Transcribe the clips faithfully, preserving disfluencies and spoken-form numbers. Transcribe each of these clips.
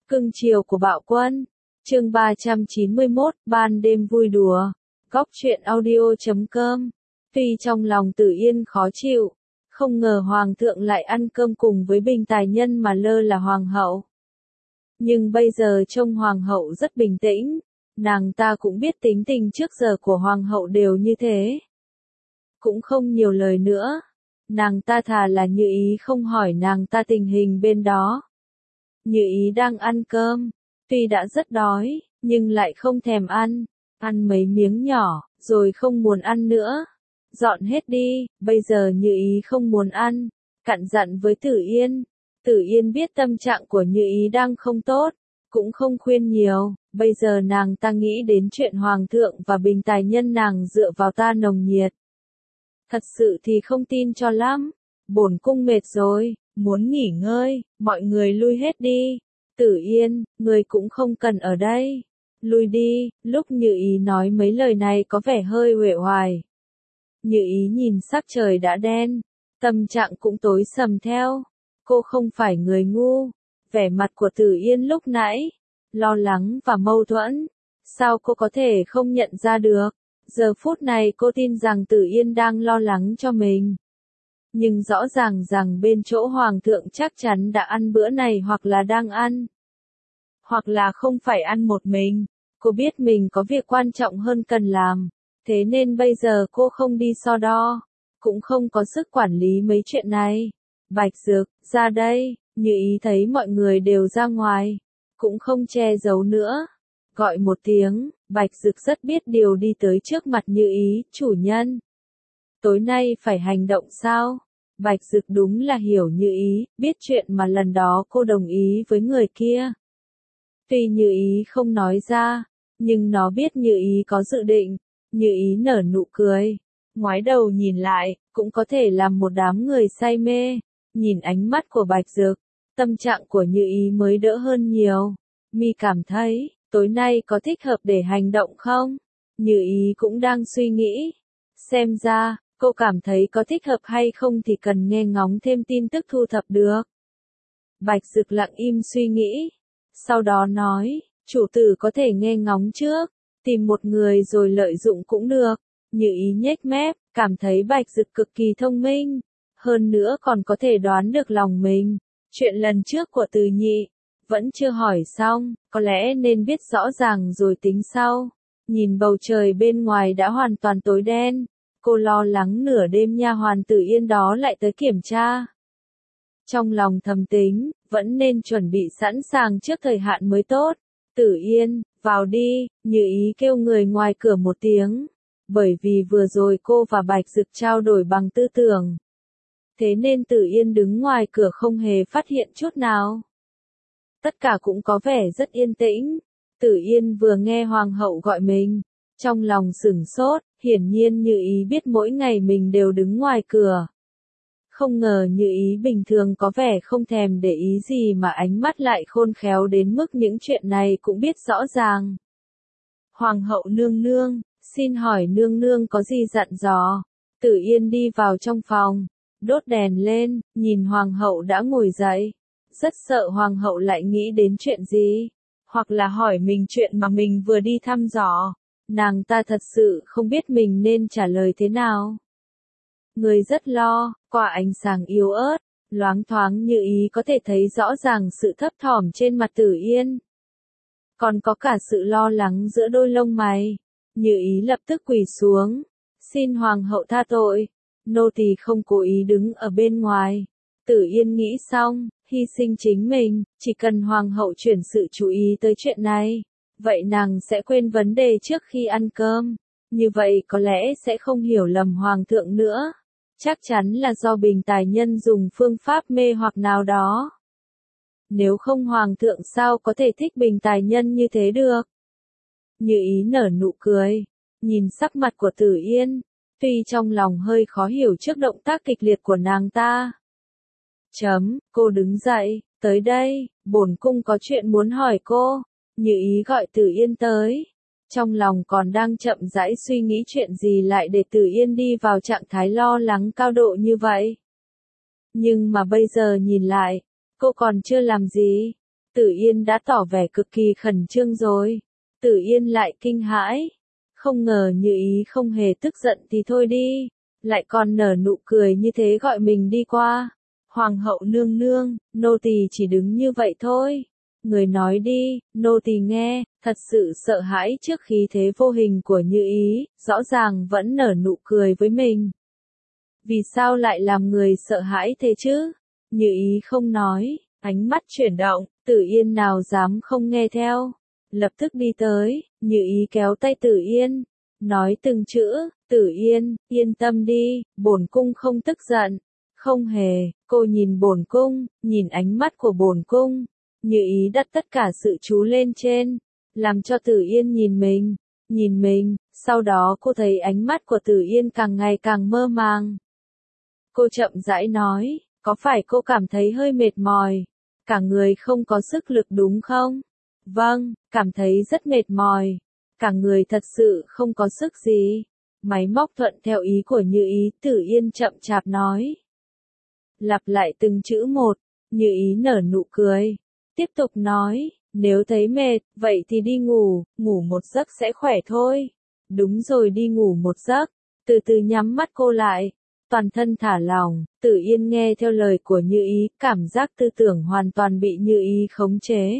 Cưng chiều của Bạo Quân. Chương ba trăm chín mươi mốt, ban đêm vui đùa. Góc truyện audio chấm com. Tuy trong lòng Tử Yên khó chịu, không ngờ hoàng thượng lại ăn cơm cùng với Bình Tài Nhân mà lơ là hoàng hậu. Nhưng bây giờ trông hoàng hậu rất bình tĩnh, nàng ta cũng biết tính tình trước giờ của hoàng hậu đều như thế. Cũng không nhiều lời nữa, nàng ta thà là Như Ý không hỏi nàng ta tình hình bên đó. Như Ý đang ăn cơm, tuy đã rất đói, nhưng lại không thèm ăn, ăn mấy miếng nhỏ, rồi không muốn ăn nữa. Dọn hết đi, bây giờ Như Ý không muốn ăn, cặn dặn với Tử Yên. Tử Yên biết tâm trạng của Như Ý đang không tốt, cũng không khuyên nhiều, bây giờ nàng ta nghĩ đến chuyện Hoàng thượng và Bình Tài Nhân nàng dựa vào ta nồng nhiệt. Thật sự thì không tin cho lắm, bổn cung mệt rồi, muốn nghỉ ngơi, mọi người lui hết đi. Tử Yên, người cũng không cần ở đây. Lui đi. Lúc Như Ý nói mấy lời này có vẻ hơi uể oải. Như Ý nhìn sắc trời đã đen, tâm trạng cũng tối sầm theo. Cô không phải người ngu. Vẻ mặt của Tử Yên lúc nãy, lo lắng và mâu thuẫn, sao cô có thể không nhận ra được? Giờ phút này cô tin rằng Tử Yên đang lo lắng cho mình. Nhưng rõ ràng rằng bên chỗ Hoàng thượng chắc chắn đã ăn bữa này hoặc là đang ăn. Hoặc là không phải ăn một mình. Cô biết mình có việc quan trọng hơn cần làm. Thế nên bây giờ cô không đi so đo. Cũng không có sức quản lý mấy chuyện này. Bạch Dực, ra đây. Như Ý thấy mọi người đều ra ngoài. Cũng không che giấu nữa. Gọi một tiếng, Bạch Dực rất biết điều đi tới trước mặt Như Ý, chủ nhân. Tối nay phải hành động sao? Bạch Dực đúng là hiểu Như Ý, biết chuyện mà lần đó cô đồng ý với người kia. Tuy Như Ý không nói ra, nhưng nó biết Như Ý có dự định. Như Ý nở nụ cười, ngoái đầu nhìn lại, cũng có thể làm một đám người say mê. Nhìn ánh mắt của Bạch Dực, tâm trạng của Như Ý mới đỡ hơn nhiều. Mi cảm thấy, tối nay có thích hợp để hành động không? Như Ý cũng đang suy nghĩ. Xem ra, cô cảm thấy có thích hợp hay không thì cần nghe ngóng thêm tin tức thu thập được. Bạch Dực lặng im suy nghĩ. Sau đó nói, chủ tử có thể nghe ngóng trước, tìm một người rồi lợi dụng cũng được. Như Ý nhếch mép, cảm thấy Bạch Dực cực kỳ thông minh. Hơn nữa còn có thể đoán được lòng mình. Chuyện lần trước của Từ Nhị, vẫn chưa hỏi xong, có lẽ nên biết rõ ràng rồi tính sau. Nhìn bầu trời bên ngoài đã hoàn toàn tối đen. Cô lo lắng nửa đêm nha hoàn Tử Yên đó lại tới kiểm tra. Trong lòng thầm tính, vẫn nên chuẩn bị sẵn sàng trước thời hạn mới tốt. Tử Yên, vào đi. Như Ý kêu người ngoài cửa một tiếng. Bởi vì vừa rồi cô và Bạch Dực trao đổi bằng tư tưởng. Thế nên Tử Yên đứng ngoài cửa không hề phát hiện chút nào. Tất cả cũng có vẻ rất yên tĩnh. Tử Yên vừa nghe Hoàng hậu gọi mình, trong lòng sửng sốt, hiển nhiên Như Ý biết mỗi ngày mình đều đứng ngoài cửa. Không ngờ Như Ý bình thường có vẻ không thèm để ý gì mà ánh mắt lại khôn khéo đến mức những chuyện này cũng biết rõ ràng. Hoàng hậu nương nương, xin hỏi nương nương có gì dặn dò? Tử Yên đi vào trong phòng, đốt đèn lên, nhìn Hoàng hậu đã ngồi dậy. Rất sợ Hoàng hậu lại nghĩ đến chuyện gì, hoặc là hỏi mình chuyện mà mình vừa đi thăm dò. Nàng ta thật sự không biết mình nên trả lời thế nào. Người rất lo, qua ánh sáng yếu ớt, loáng thoáng Như Ý có thể thấy rõ ràng sự thấp thỏm trên mặt Tử Yên. Còn có cả sự lo lắng giữa đôi lông mày. Như Ý lập tức quỳ xuống. Xin Hoàng hậu tha tội. Nô tỳ không cố ý đứng ở bên ngoài. Tử Yên nghĩ xong, hy sinh chính mình, chỉ cần Hoàng hậu chuyển sự chú ý tới chuyện này. Vậy nàng sẽ quên vấn đề trước khi ăn cơm. Như vậy có lẽ sẽ không hiểu lầm Hoàng thượng nữa. Chắc chắn là do Bình Tài Nhân dùng phương pháp mê hoặc nào đó. Nếu không Hoàng thượng sao có thể thích Bình Tài Nhân như thế được? Như Ý nở nụ cười, nhìn sắc mặt của Tử Yên, tuy trong lòng hơi khó hiểu trước động tác kịch liệt của nàng ta. Chấm, cô đứng dậy, tới đây, bổn cung có chuyện muốn hỏi cô. Như Ý gọi Tử Yên tới. Trong lòng còn đang chậm rãi suy nghĩ chuyện gì lại để Tử Yên đi vào trạng thái lo lắng cao độ như vậy. Nhưng mà bây giờ nhìn lại, cô còn chưa làm gì. Tử Yên đã tỏ vẻ cực kỳ khẩn trương rồi. Tử Yên lại kinh hãi. Không ngờ Như Ý không hề tức giận thì thôi đi, lại còn nở nụ cười như thế gọi mình đi qua. Hoàng hậu nương nương, nô tỳ chỉ đứng như vậy thôi. Người nói đi, nô tỳ nghe, thật sự sợ hãi trước khí thế vô hình của Như Ý, rõ ràng vẫn nở nụ cười với mình. Vì sao lại làm người sợ hãi thế chứ? Như Ý không nói, ánh mắt chuyển động, Tử Yên nào dám không nghe theo. Lập tức đi tới, Như Ý kéo tay Tử Yên, nói từng chữ, Tử Yên, yên tâm đi, bổn cung không tức giận. Không hề, cô nhìn bổn cung, nhìn ánh mắt của bổn cung. Như Ý đặt tất cả sự chú lên trên, làm cho Tử Yên nhìn mình, nhìn mình, sau đó cô thấy ánh mắt của Tử Yên càng ngày càng mơ màng. Cô chậm rãi nói, có phải cô cảm thấy hơi mệt mỏi, cả người không có sức lực đúng không? Vâng, cảm thấy rất mệt mỏi, cả người thật sự không có sức gì. Máy móc thuận theo ý của Như Ý, Tử Yên chậm chạp nói. Lặp lại từng chữ một, Như Ý nở nụ cười, tiếp tục nói, nếu thấy mệt, vậy thì đi ngủ, ngủ một giấc sẽ khỏe thôi. Đúng rồi, đi ngủ một giấc. Từ từ nhắm mắt cô lại, toàn thân thả lỏng. Tử Yên nghe theo lời của Như Ý, cảm giác tư tưởng hoàn toàn bị Như Ý khống chế.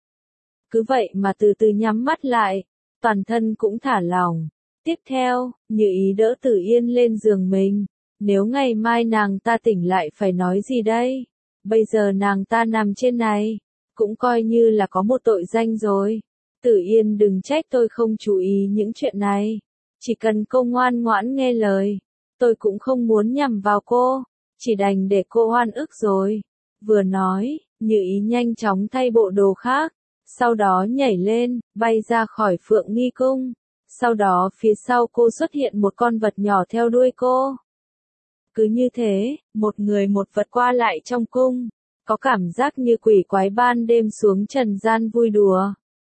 Cứ vậy mà từ từ nhắm mắt lại, toàn thân cũng thả lỏng. Tiếp theo, Như Ý đỡ Tử Yên lên giường mình. Nếu ngày mai nàng ta tỉnh lại phải nói gì đây? Bây giờ nàng ta nằm trên này, cũng coi như là có một tội danh rồi. Tử Yên đừng trách tôi không chú ý những chuyện này. Chỉ cần cô ngoan ngoãn nghe lời, tôi cũng không muốn nhằm vào cô, chỉ đành để cô oan ức rồi. Vừa nói, Như Ý nhanh chóng thay bộ đồ khác, sau đó nhảy lên, bay ra khỏi Phượng Nghi Cung. Sau đó phía sau cô xuất hiện một con vật nhỏ theo đuôi cô. Cứ như thế, một người một vật qua lại trong cung, có cảm giác như quỷ quái ban đêm xuống trần gian vui đùa.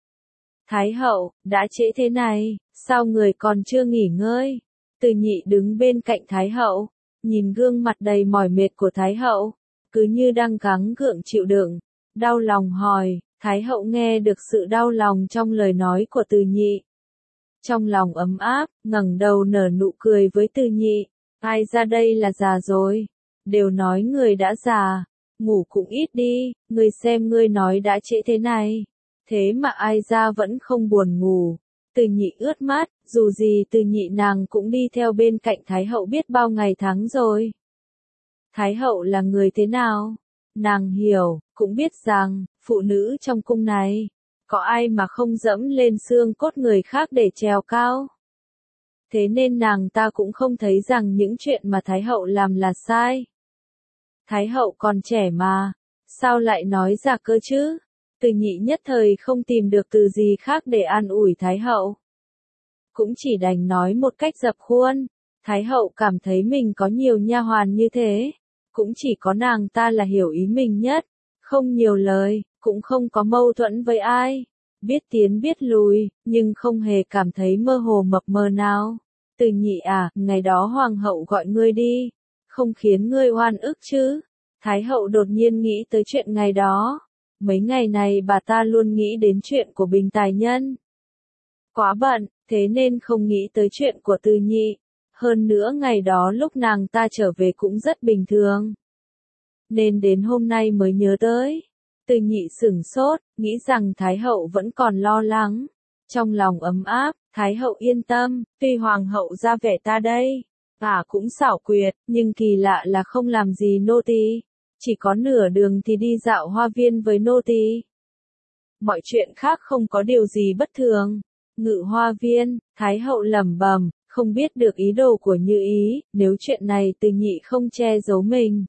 Thái hậu, đã trễ thế này, sao người còn chưa nghỉ ngơi? Từ Nhị đứng bên cạnh Thái hậu, nhìn gương mặt đầy mỏi mệt của Thái hậu, cứ như đang gắng gượng chịu đựng, đau lòng hỏi. Thái hậu nghe được sự đau lòng trong lời nói của Từ Nhị, trong lòng ấm áp, ngẩng đầu nở nụ cười với Từ Nhị. Ai ra đây là già rồi, đều nói người đã già, ngủ cũng ít đi, ngươi xem ngươi nói đã trễ thế này, thế mà ai ra vẫn không buồn ngủ. Từ Nhị ướt mắt, dù gì Từ Nhị nàng cũng đi theo bên cạnh Thái hậu biết bao ngày tháng rồi. Thái hậu là người thế nào? Nàng hiểu, cũng biết rằng, phụ nữ trong cung này, có ai mà không dẫm lên xương cốt người khác để trèo cao. Thế nên nàng ta cũng không thấy rằng những chuyện mà Thái hậu làm là sai. Thái hậu còn trẻ mà, sao lại nói ra cơ chứ? Từ Nhị nhất thời không tìm được từ gì khác để an ủi Thái hậu. Cũng chỉ đành nói một cách dập khuôn. Thái hậu cảm thấy mình có nhiều nha hoàn như thế, cũng chỉ có nàng ta là hiểu ý mình nhất, không nhiều lời, cũng không có mâu thuẫn với ai, biết tiến biết lùi, nhưng không hề cảm thấy mơ hồ mập mờ nào. Từ Nhị à, ngày đó hoàng hậu gọi ngươi đi, không khiến ngươi oan ức chứ? Thái hậu đột nhiên nghĩ tới chuyện ngày đó. Mấy ngày này bà ta luôn nghĩ đến chuyện của Bình Tài Nhân. Quá bận, thế nên không nghĩ tới chuyện của Từ Nhị. Hơn nữa ngày đó lúc nàng ta trở về cũng rất bình thường, nên đến hôm nay mới nhớ tới. Từ Nhị sửng sốt, nghĩ rằng Thái hậu vẫn còn lo lắng. Trong lòng ấm áp, Thái hậu yên tâm, tuy hoàng hậu ra vẻ ta đây, ả cũng xảo quyệt, nhưng kỳ lạ là không làm gì nô tỳ, chỉ có nửa đường thì đi dạo hoa viên với nô tỳ. Mọi chuyện khác không có điều gì bất thường. Ngự hoa viên, Thái hậu lẩm bẩm, không biết được ý đồ của Như Ý, nếu chuyện này Từ Nhị không che giấu mình,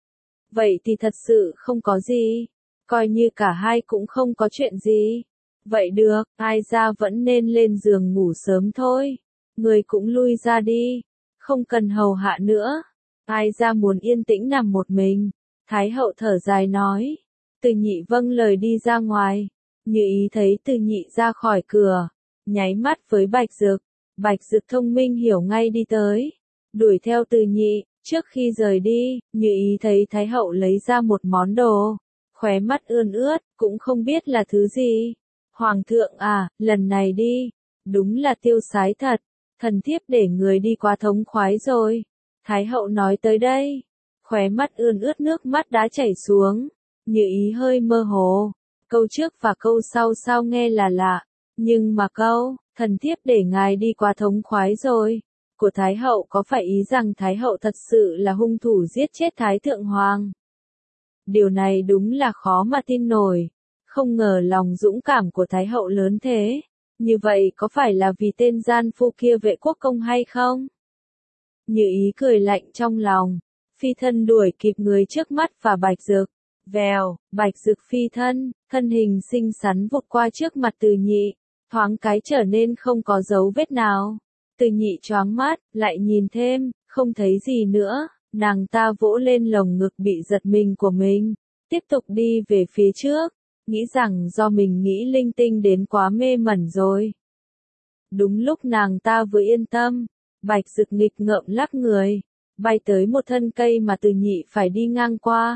vậy thì thật sự không có gì, coi như cả hai cũng không có chuyện gì. Vậy được, ai ra vẫn nên lên giường ngủ sớm thôi. Người cũng lui ra đi, không cần hầu hạ nữa. Ai ra muốn yên tĩnh nằm một mình. Thái hậu thở dài nói. Từ Nhị vâng lời đi ra ngoài. Như Ý thấy Từ Nhị ra khỏi cửa, nháy mắt với Bạch Dực. Bạch Dực thông minh hiểu ngay đi tới, đuổi theo Từ Nhị. Trước khi rời đi, Như Ý thấy Thái hậu lấy ra một món đồ, khóe mắt ươn ướt, cũng không biết là thứ gì. Hoàng thượng à, lần này đi, đúng là tiêu sái thật, thần thiếp để người đi quá thống khoái rồi. Thái hậu nói tới đây, khóe mắt ươn ướt nước mắt đã chảy xuống, Như Ý hơi mơ hồ, câu trước và câu sau sao nghe là lạ, nhưng mà câu, thần thiếp để ngài đi quá thống khoái rồi, của Thái hậu có phải ý rằng Thái hậu thật sự là hung thủ giết chết Thái thượng hoàng? Điều này đúng là khó mà tin nổi, không ngờ lòng dũng cảm của Thái hậu lớn thế, như vậy có phải là vì tên gian phu kia Vệ Quốc Công hay không? Như Ý cười lạnh trong lòng, phi thân đuổi kịp người trước mắt và Bạch Dực. Vèo, Bạch Dực phi thân, thân hình xinh xắn vụt qua trước mặt Từ Nhị, thoáng cái trở nên không có dấu vết nào. Từ Nhị choáng mắt, lại nhìn thêm, không thấy gì nữa, nàng ta vỗ lên lồng ngực bị giật mình của mình, tiếp tục đi về phía trước, nghĩ rằng do mình nghĩ linh tinh đến quá mê mẩn rồi. Đúng lúc nàng ta vừa yên tâm, Bạch Dực nghịch ngợm lắc người, bay tới một thân cây mà Từ Nhị phải đi ngang qua.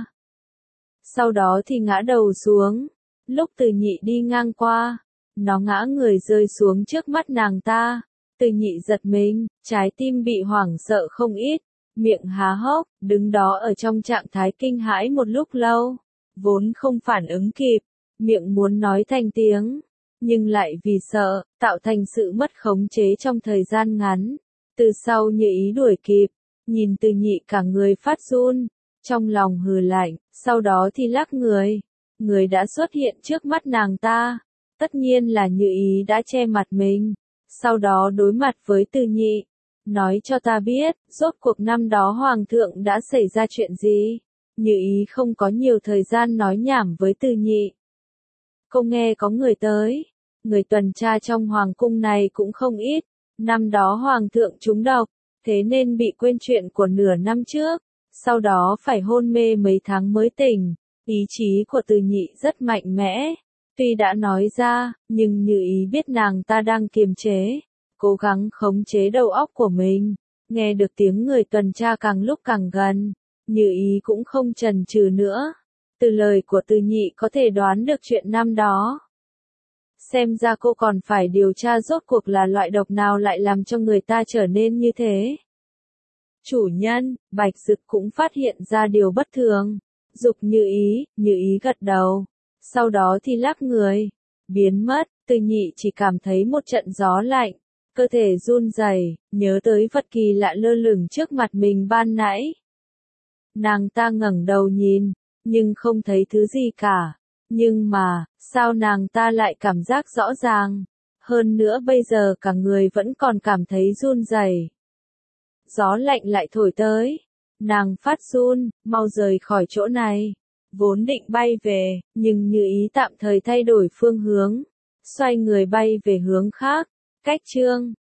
Sau đó thì ngã đầu xuống, lúc Từ Nhị đi ngang qua, nó ngã người rơi xuống trước mắt nàng ta. Từ Nhị giật mình, trái tim bị hoảng sợ không ít, miệng há hốc, đứng đó ở trong trạng thái kinh hãi một lúc lâu, vốn không phản ứng kịp, miệng muốn nói thành tiếng, nhưng lại vì sợ, tạo thành sự mất khống chế trong thời gian ngắn. Từ sau Như Ý đuổi kịp, nhìn Từ Nhị cả người phát run, trong lòng hừ lạnh, sau đó thì lắc người, người đã xuất hiện trước mắt nàng ta, tất nhiên là Như Ý đã che mặt mình. Sau đó đối mặt với Từ Nhị, nói cho ta biết, rốt cuộc năm đó Hoàng thượng đã xảy ra chuyện gì. Như Ý không có nhiều thời gian nói nhảm với Từ Nhị. Cô nghe có người tới, người tuần tra trong Hoàng cung này cũng không ít, năm đó Hoàng thượng trúng độc, thế nên bị quên chuyện của nửa năm trước, sau đó phải hôn mê mấy tháng mới tỉnh. Ý chí của Từ Nhị rất mạnh mẽ. Tuy đã nói ra, nhưng Như Ý biết nàng ta đang kiềm chế, cố gắng khống chế đầu óc của mình. Nghe được tiếng người tuần tra càng lúc càng gần, Như Ý cũng không chần chừ nữa. Từ lời của Từ Nhị có thể đoán được chuyện năm đó. Xem ra cô còn phải điều tra rốt cuộc là loại độc nào lại làm cho người ta trở nên như thế. Chủ nhân, Bạch Dực cũng phát hiện ra điều bất thường. Giục Như Ý, Như Ý gật đầu. Sau đó thì lắc người, biến mất. Từ Nhị chỉ cảm thấy một trận gió lạnh, cơ thể run rẩy, nhớ tới vật kỳ lạ lơ lửng trước mặt mình ban nãy. Nàng ta ngẩng đầu nhìn, nhưng không thấy thứ gì cả. Nhưng mà, sao nàng ta lại cảm giác rõ ràng? Hơn nữa bây giờ cả người vẫn còn cảm thấy run rẩy. Gió lạnh lại thổi tới, nàng phát run, mau rời khỏi chỗ này. Vốn định bay về, nhưng Như Ý tạm thời thay đổi phương hướng, xoay người bay về hướng khác. Cách chương